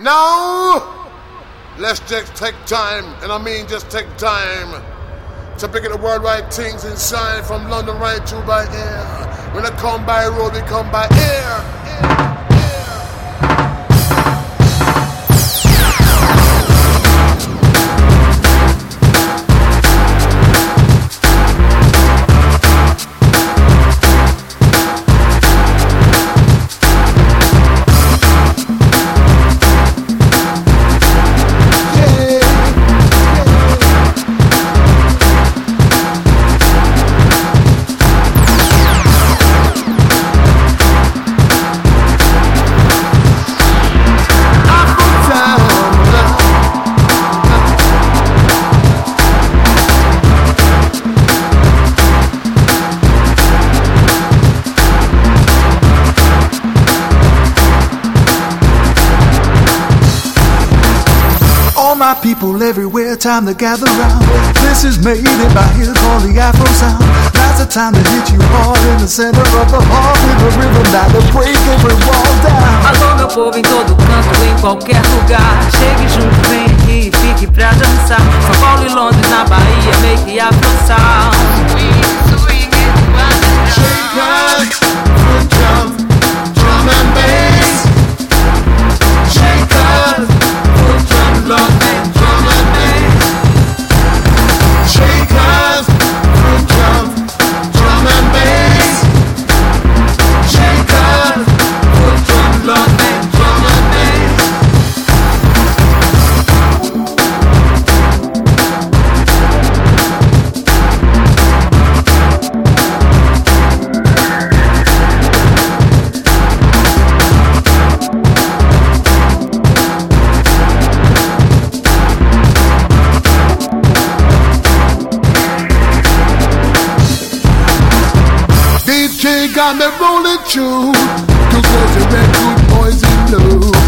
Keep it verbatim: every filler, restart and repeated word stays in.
Now, let's just take time, and I mean just take time to pick up the worldwide things inside from London right through by air. When I come by road, we come by air. air. My people everywhere, time to gather round. This is made in my hill called the Afro sound. Now's the time to hit you hard in the center of the heart with a rhythm that'll break every wall down. Alô meu povo em todo canto, em qualquer lugar. Chegue junto, vem aqui, fique pra dançar. São Paulo e Londres na Bahia, make the Afro sound. Swing, swing it, shake us, foot jump, drum and bass. Shake us, foot jump, love. Got me rolling through, two girls and red, two boys in blue.